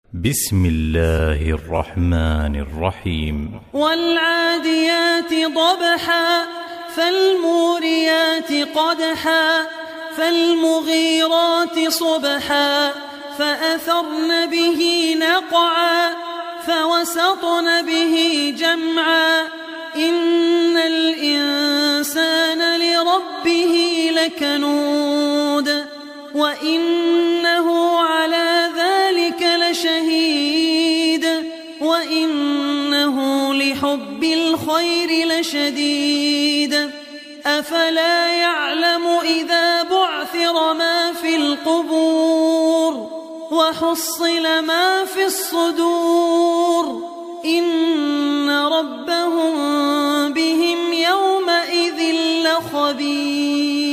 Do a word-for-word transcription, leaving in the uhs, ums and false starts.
بسم الله الرحمن الرحيم. والعاديات ضبحا فالموريات قدحا فالمغيرات صبحا فأثرن به نقعا فوسطن به جمعا إن الإنسان لربه لكنود وإنه على ذلك لشهيد وإنه لحب الخير لشديد أفلا يعلم إذا بعثر ما في القبور وحصل ما في الصدور إن ربهم بهم يومئذ لخبير.